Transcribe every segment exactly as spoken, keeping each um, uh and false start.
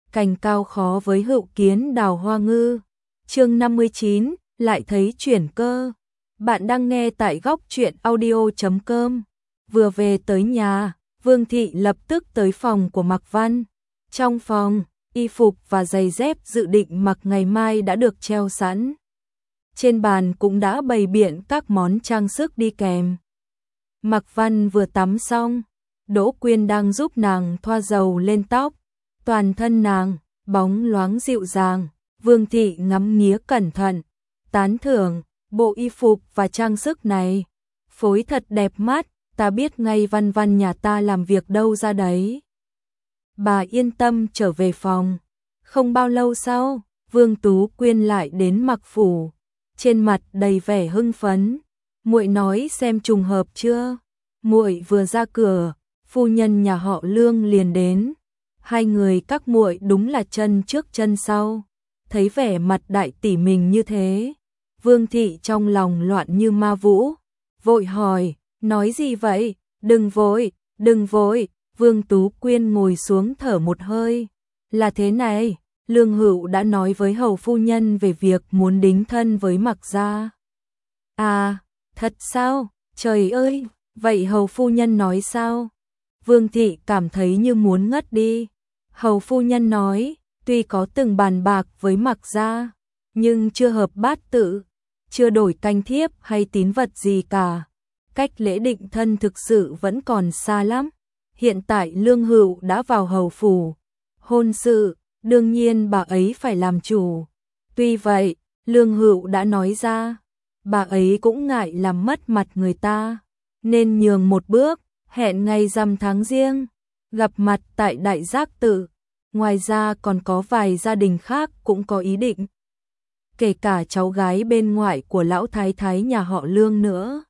cành cao khó với hữu kiến đào hoa ngư. Chương năm mươi chín, lại thấy chuyển cơ. Bạn đang nghe tại góc truyện audio chấm com. Vừa về tới nhà, Vương Thị lập tức tới phòng của Mạc Văn. Trong phòng, y phục và giày dép dự định mặc ngày mai đã được treo sẵn. Trên bàn cũng đã bày biện các món trang sức đi kèm. Mạc Văn vừa tắm xong, Đỗ Quyên đang giúp nàng thoa dầu lên tóc. Toàn thân nàng bóng loáng dịu dàng, Vương Thị ngắm nghía cẩn thận, tán thưởng bộ y phục và trang sức này, phối thật đẹp mắt, ta biết ngay Văn Văn nhà ta làm việc đâu ra đấy. Bà yên tâm trở về phòng. Không bao lâu sau, Vương Tú Quyên lại đến Mạc phủ, trên mặt đầy vẻ hưng phấn. Muội nói xem trùng hợp chưa? Muội vừa ra cửa, phu nhân nhà họ Lương liền đến. Hai người các muội đúng là chân trước chân sau. Thấy vẻ mặt đại tỷ mình như thế, Vương Thị trong lòng loạn như ma vũ, vội hỏi, nói gì vậy? Đừng vội, đừng vội. Vương Tú Quyên ngồi xuống thở một hơi. Là thế này, Lương Hữu đã nói với hầu phu nhân về việc muốn đính thân với Mạc gia. À, thật sao? Trời ơi, vậy hầu phu nhân nói sao? Vương Thị cảm thấy như muốn ngất đi. Hầu phu nhân nói, tuy có từng bàn bạc với Mạc gia, nhưng chưa hợp bát tự, chưa đổi canh thiếp hay tín vật gì cả. Cách lễ định thân thực sự vẫn còn xa lắm. Hiện tại Lương Hữu đã vào hầu phủ, hôn sự, đương nhiên bà ấy phải làm chủ. Tuy vậy, Lương Hữu đã nói ra, bà ấy cũng ngại làm mất mặt người ta, nên nhường một bước, hẹn ngày rằm tháng riêng, gặp mặt tại Đại Giác Tự. Ngoài ra còn có vài gia đình khác cũng có ý định, kể cả cháu gái bên ngoại của lão thái thái nhà họ Lương nữa.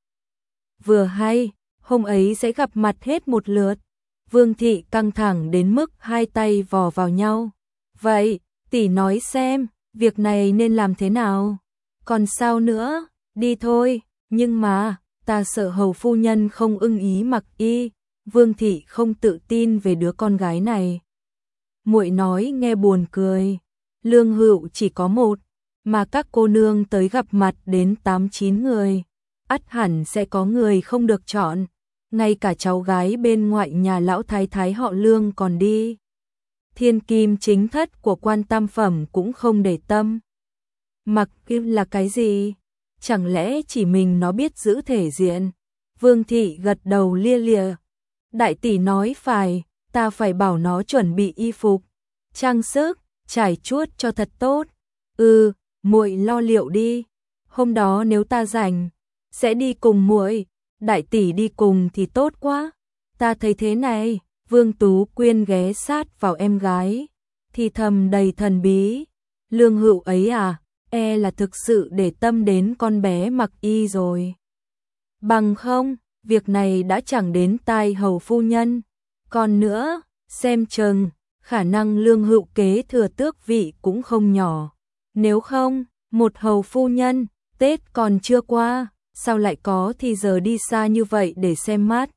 Vừa hay, hôm ấy sẽ gặp mặt hết một lượt. Vương Thị căng thẳng đến mức hai tay vò vào nhau. Vậy, tỷ nói xem, việc này nên làm thế nào? Còn sao nữa, đi thôi, nhưng mà, ta sợ hầu phu nhân không ưng ý mặc y. Vương Thị không tự tin về đứa con gái này. Muội nói nghe buồn cười, Lương Hữu chỉ có một, mà các cô nương tới gặp mặt đến tám chín người. Ắt hẳn sẽ có người không được chọn. Ngay cả cháu gái bên ngoại nhà lão thái thái họ Lương còn đi. Thiên kim chính thất của quan tam phẩm cũng không để tâm. Mặc kim là cái gì? Chẳng lẽ chỉ mình nó biết giữ thể diện? Vương Thị gật đầu lia lịa. Đại tỷ nói phải, ta phải bảo nó chuẩn bị y phục, trang sức, trải chuốt cho thật tốt. Ừ, muội lo liệu đi. Hôm đó nếu ta rảnh, sẽ đi cùng muội. Đại tỷ đi cùng thì tốt quá. Ta thấy thế này. Vương Tú Quyên ghé sát vào em gái, thì thầm đầy thần bí. Lương Hữu ấy à, e là thực sự để tâm đến con bé Mặc y rồi. Bằng không, việc này đã chẳng đến tai hầu phu nhân. Còn nữa, xem chừng, khả năng Lương Hữu kế thừa tước vị cũng không nhỏ. Nếu không, một hầu phu nhân, Tết còn chưa qua, sao lại có thì giờ đi xa như vậy để xem mắt?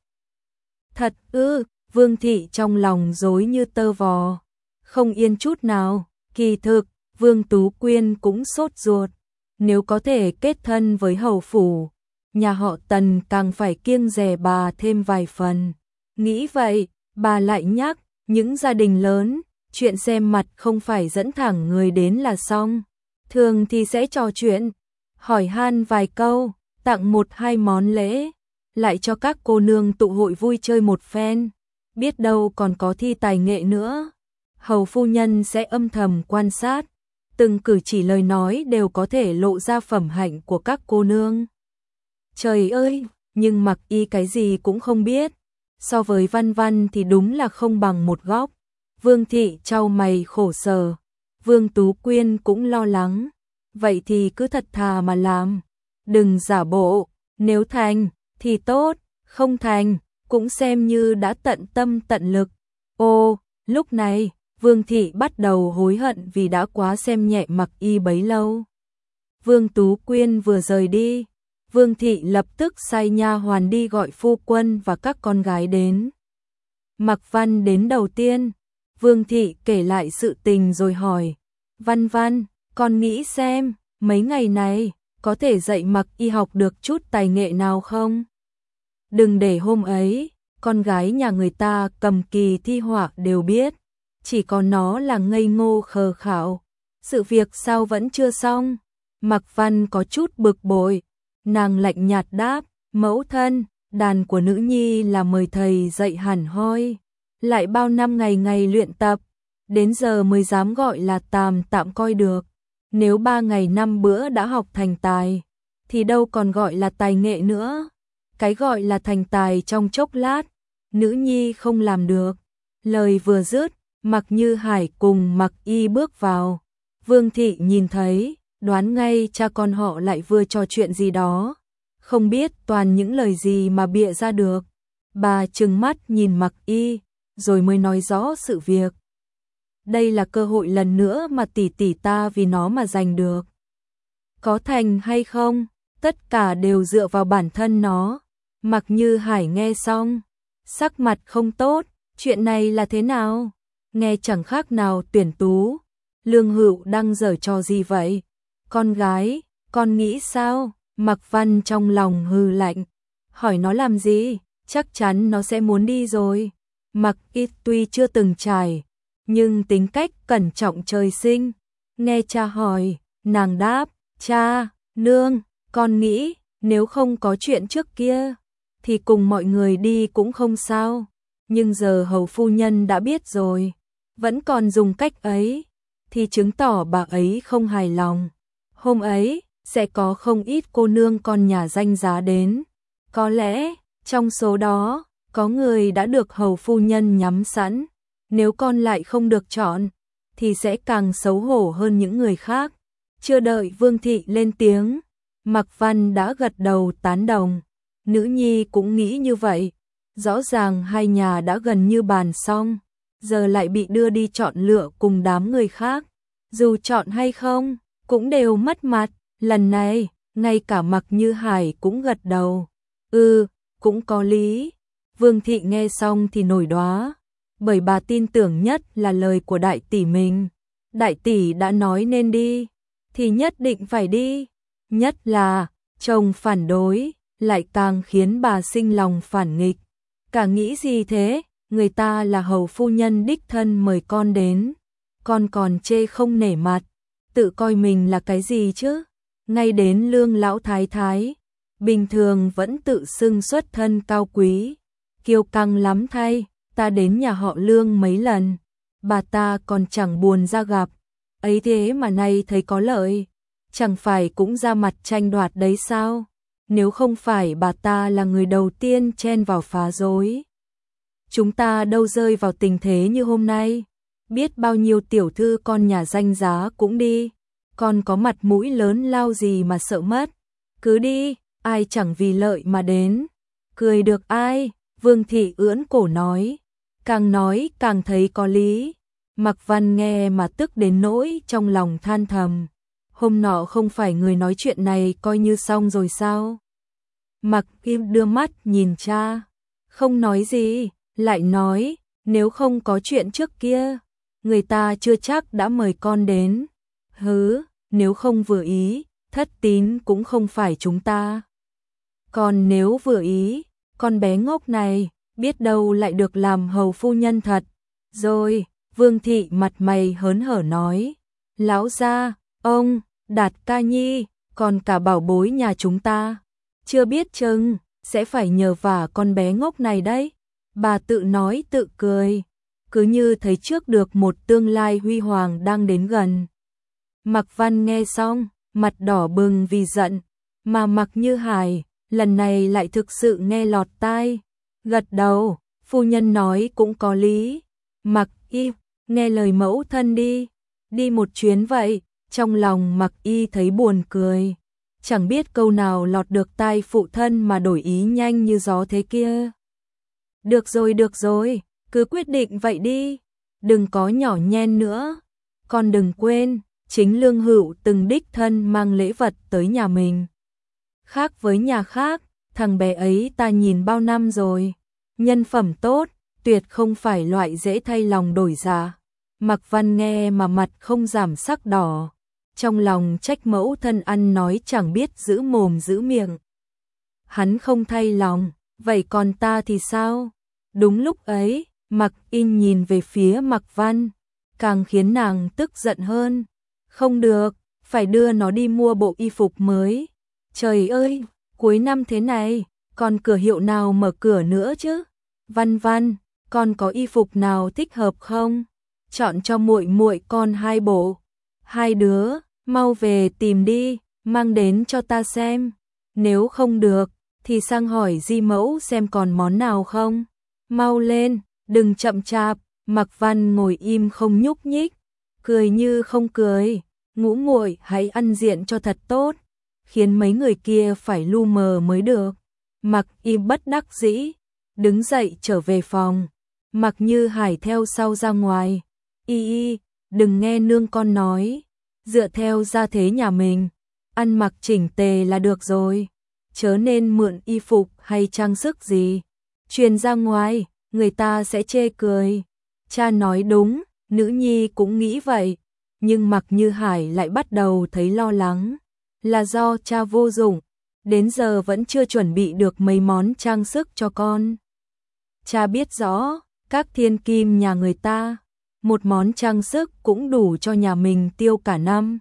Thật ư? Vương Thị trong lòng rối như tơ vò, không yên chút nào. Kỳ thực, Vương Tú Quyên cũng sốt ruột. Nếu có thể kết thân với hầu phủ, nhà họ Tần càng phải kiêng dè bà thêm vài phần. Nghĩ vậy, bà lại nhắc, những gia đình lớn, chuyện xem mặt không phải dẫn thẳng người đến là xong. Thường thì sẽ trò chuyện, hỏi han vài câu, tặng một hai món lễ, lại cho các cô nương tụ hội vui chơi một phen. Biết đâu còn có thi tài nghệ nữa. Hầu phu nhân sẽ âm thầm quan sát, từng cử chỉ lời nói đều có thể lộ ra phẩm hạnh của các cô nương. Trời ơi, nhưng Mặc y cái gì cũng không biết. So với Văn Văn thì đúng là không bằng một góc. Vương Thị chau mày khổ sở. Vương Tú Quyên cũng lo lắng. Vậy thì cứ thật thà mà làm, đừng giả bộ. Nếu thành thì tốt, không thành cũng xem như đã tận tâm tận lực. Ô, lúc này, Vương Thị bắt đầu hối hận vì đã quá xem nhẹ Mặc y bấy lâu. Vương Tú Quyên vừa rời đi, Vương Thị lập tức sai nha hoàn đi gọi phu quân và các con gái đến. Mạc Văn đến đầu tiên, Vương Thị kể lại sự tình rồi hỏi, Văn Văn, con nghĩ xem, mấy ngày này, có thể dạy Mặc Y học được chút tài nghệ nào không? Đừng để hôm ấy, con gái nhà người ta cầm kỳ thi họa đều biết, chỉ có nó là ngây ngô khờ khạo. Sự việc sao vẫn chưa xong? Mặc Văn có chút bực bội, nàng lạnh nhạt đáp, mẫu thân, đàn của nữ nhi là mời thầy dạy hẳn hoi, lại bao năm ngày ngày luyện tập, đến giờ mới dám gọi là tạm tạm coi được. Nếu ba ngày năm bữa đã học thành tài, thì đâu còn gọi là tài nghệ nữa. Cái gọi là thành tài trong chốc lát, nữ nhi không làm được. Lời vừa dứt, Mặc Như Hải cùng Mặc Y bước vào. Vương Thị nhìn thấy, đoán ngay cha con họ lại vừa trò chuyện gì đó. Không biết toàn những lời gì mà bịa ra được. Bà trừng mắt nhìn Mặc Y, rồi mới nói rõ sự việc. Đây là cơ hội lần nữa mà tỷ tỷ ta vì nó mà giành được. Có thành hay không, tất cả đều dựa vào bản thân nó. Mặc Như Hải nghe xong, sắc mặt không tốt, chuyện này là thế nào? Nghe chẳng khác nào tuyển tú. Lương Hữu đang giở trò gì vậy? Con gái, con nghĩ sao? Mặc Văn trong lòng hừ lạnh, hỏi nó làm gì? Chắc chắn nó sẽ muốn đi rồi. Mặc Y tuy chưa từng trải, nhưng tính cách cẩn trọng trời sinh. Nghe cha hỏi, nàng đáp, cha, nương, con nghĩ nếu không có chuyện trước kia, thì cùng mọi người đi cũng không sao. Nhưng giờ hầu phu nhân đã biết rồi, vẫn còn dùng cách ấy, thì chứng tỏ bà ấy không hài lòng. Hôm ấy, sẽ có không ít cô nương con nhà danh giá đến. Có lẽ, trong số đó, có người đã được hầu phu nhân nhắm sẵn. Nếu con lại không được chọn, thì sẽ càng xấu hổ hơn những người khác. Chưa đợi Vương Thị lên tiếng, Mặc Văn đã gật đầu tán đồng. Nữ nhi cũng nghĩ như vậy. Rõ ràng hai nhà đã gần như bàn xong, giờ lại bị đưa đi chọn lựa cùng đám người khác. Dù chọn hay không, cũng đều mất mặt. Lần này, ngay cả Mặc Như Hải cũng gật đầu. Ừ, cũng có lý. Vương Thị nghe xong thì nổi đoá, bởi bà tin tưởng nhất là lời của đại tỷ mình. Đại tỷ đã nói nên đi, thì nhất định phải đi. Nhất là, chồng phản đối, lại càng khiến bà sinh lòng phản nghịch. Cả nghĩ gì thế, người ta là hầu phu nhân đích thân mời con đến. Con còn chê không nể mặt, tự coi mình là cái gì chứ? Ngay đến Lương lão thái thái, bình thường vẫn tự xưng xuất thân cao quý, kiêu căng lắm thay. Ta đến nhà họ Lương mấy lần, bà ta còn chẳng buồn ra gặp. Ấy thế mà nay thấy có lợi, chẳng phải cũng ra mặt tranh đoạt đấy sao? Nếu không phải bà ta là người đầu tiên chen vào phá rối, chúng ta đâu rơi vào tình thế như hôm nay. Biết bao nhiêu tiểu thư con nhà danh giá cũng đi, còn có mặt mũi lớn lao gì mà sợ mất. Cứ đi, ai chẳng vì lợi mà đến. Cười được ai? Vương Thị ưỡn cổ nói. Càng nói càng thấy có lý. Mặc Văn nghe mà tức đến nỗi trong lòng than thầm. Hôm nọ không phải người nói chuyện này coi như xong rồi sao? Mặc Kim đưa mắt nhìn cha, không nói gì, lại nói, nếu không có chuyện trước kia, người ta chưa chắc đã mời con đến. Hứ, nếu không vừa ý, Thất Tín cũng không phải chúng ta. Còn nếu vừa ý, con bé ngốc này, biết đâu lại được làm hầu phu nhân thật. Rồi, Vương Thị mặt mày hớn hở nói, lão gia, ông, Đạt ca nhi, còn cả bảo bối nhà chúng ta, chưa biết chừng, sẽ phải nhờ vả con bé ngốc này đấy. Bà tự nói tự cười, cứ như thấy trước được một tương lai huy hoàng đang đến gần. Mặc Văn nghe xong, mặt đỏ bừng vì giận, mà Mặc Như Hải, lần này lại thực sự nghe lọt tai, gật đầu, phu nhân nói cũng có lý. Mặc Y, nghe lời mẫu thân đi, đi một chuyến vậy. Trong lòng Mặc Y thấy buồn cười, chẳng biết câu nào lọt được tai phụ thân mà đổi ý nhanh như gió thế kia. Được rồi được rồi, cứ quyết định vậy đi, đừng có nhỏ nhen nữa. Con đừng quên, chính Lương Hữu từng đích thân mang lễ vật tới nhà mình. Khác với nhà khác, thằng bé ấy ta nhìn bao năm rồi, nhân phẩm tốt, tuyệt không phải loại dễ thay lòng đổi dạ. Mạc Văn nghe mà mặt không giảm sắc đỏ, trong lòng trách mẫu thân ăn nói chẳng biết giữ mồm giữ miệng. Hắn không thay lòng, vậy còn ta thì sao? Đúng lúc ấy, Mạc In nhìn về phía Mạc Văn, càng khiến nàng tức giận hơn. Không được, phải đưa nó đi mua bộ y phục mới. Trời ơi, cuối năm thế này, còn cửa hiệu nào mở cửa nữa chứ? Văn Văn, con có y phục nào thích hợp không? Chọn cho muội muội con hai bộ. Hai đứa, mau về tìm đi, mang đến cho ta xem. Nếu không được, thì sang hỏi di mẫu xem còn món nào không. Mau lên, đừng chậm chạp. Mạc Văn ngồi im không nhúc nhích, cười như không cười. Ngũ muội hãy ăn diện cho thật tốt, khiến mấy người kia phải lu mờ mới được. Mạc Im bất đắc dĩ, đứng dậy trở về phòng. Mạc Như Hải theo sau ra ngoài. Y y, đừng nghe nương con nói, dựa theo gia thế nhà mình, ăn mặc chỉnh tề là được rồi, chớ nên mượn y phục hay trang sức gì truyền ra ngoài, người ta sẽ chê cười. Cha nói đúng, nữ nhi cũng nghĩ vậy, nhưng Mạc Như Hải lại bắt đầu thấy lo lắng, là do cha vô dụng, đến giờ vẫn chưa chuẩn bị được mấy món trang sức cho con. Cha biết rõ, các thiên kim nhà người ta, một món trang sức cũng đủ cho nhà mình tiêu cả năm.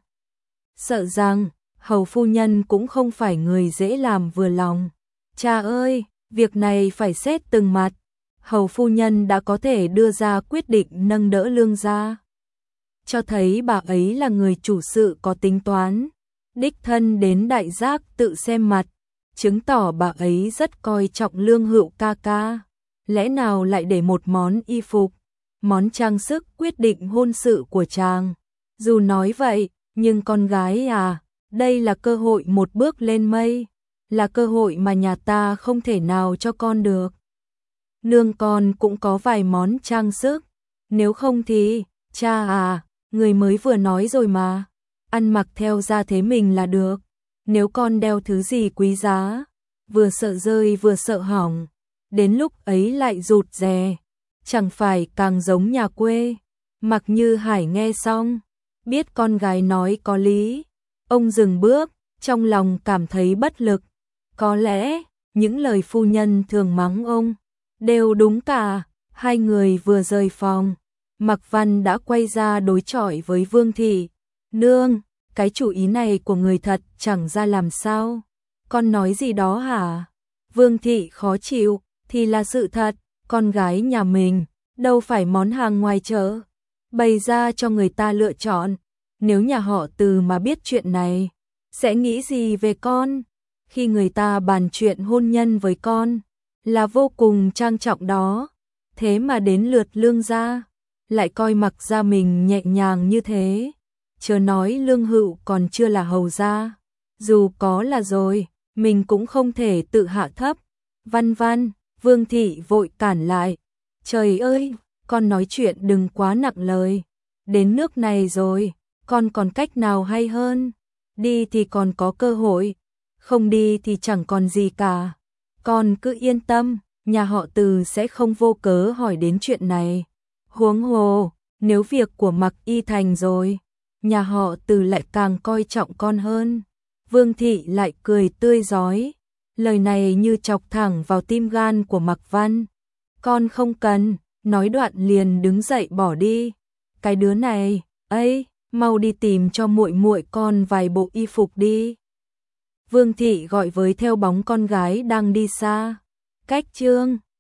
Sợ rằng, hầu phu nhân cũng không phải người dễ làm vừa lòng. Cha ơi, việc này phải xét từng mặt. Hầu phu nhân đã có thể đưa ra quyết định nâng đỡ Lương gia, cho thấy bà ấy là người chủ sự có tính toán, đích thân đến đại giác tự xem mặt, chứng tỏ bà ấy rất coi trọng Lương Hữu ca ca. Lẽ nào lại để một món y phục, món trang sức quyết định hôn sự của chàng? Dù nói vậy, nhưng con gái à, đây là cơ hội một bước lên mây, là cơ hội mà nhà ta không thể nào cho con được. Nương con cũng có vài món trang sức, nếu không thì, cha à, người mới vừa nói rồi mà, ăn mặc theo gia thế mình là được. Nếu con đeo thứ gì quý giá, vừa sợ rơi vừa sợ hỏng, đến lúc ấy lại rụt rè, chẳng phải càng giống nhà quê. Mạc Như Hải nghe xong, biết con gái nói có lý, ông dừng bước, trong lòng cảm thấy bất lực. Có lẽ, những lời phu nhân thường mắng ông đều đúng cả. Hai người vừa rời phòng, Mạc Văn đã quay ra đối chọi với Vương thị. Nương, cái chủ ý này của người thật chẳng ra làm sao. Con nói gì đó hả? Vương thị khó chịu, thì là sự thật, con gái nhà mình, đâu phải món hàng ngoài chợ, bày ra cho người ta lựa chọn. Nếu nhà họ Từ mà biết chuyện này, sẽ nghĩ gì về con? Khi người ta bàn chuyện hôn nhân với con, là vô cùng trang trọng đó. Thế mà đến lượt Lương gia, lại coi Mạc gia mình nhẹ nhàng như thế. Chớ nói Lương Hữu còn chưa là hầu gia, dù có là rồi, mình cũng không thể tự hạ thấp. Văn Văn, Vương thị vội cản lại. Trời ơi, con nói chuyện đừng quá nặng lời. Đến nước này rồi, con còn cách nào hay hơn? Đi thì còn có cơ hội, không đi thì chẳng còn gì cả. Con cứ yên tâm, nhà họ Từ sẽ không vô cớ hỏi đến chuyện này. Huống hồ, nếu việc của Mạc Y thành rồi, nhà họ Từ lại càng coi trọng con hơn. Vương thị lại cười tươi rói, lời này như chọc thẳng vào tim gan của Mạc Văn. Con không cần, nói đoạn liền đứng dậy bỏ đi. Cái đứa này, ấy, mau đi tìm cho muội muội con vài bộ y phục đi. Vương thị gọi với theo bóng con gái đang đi xa. Cách chương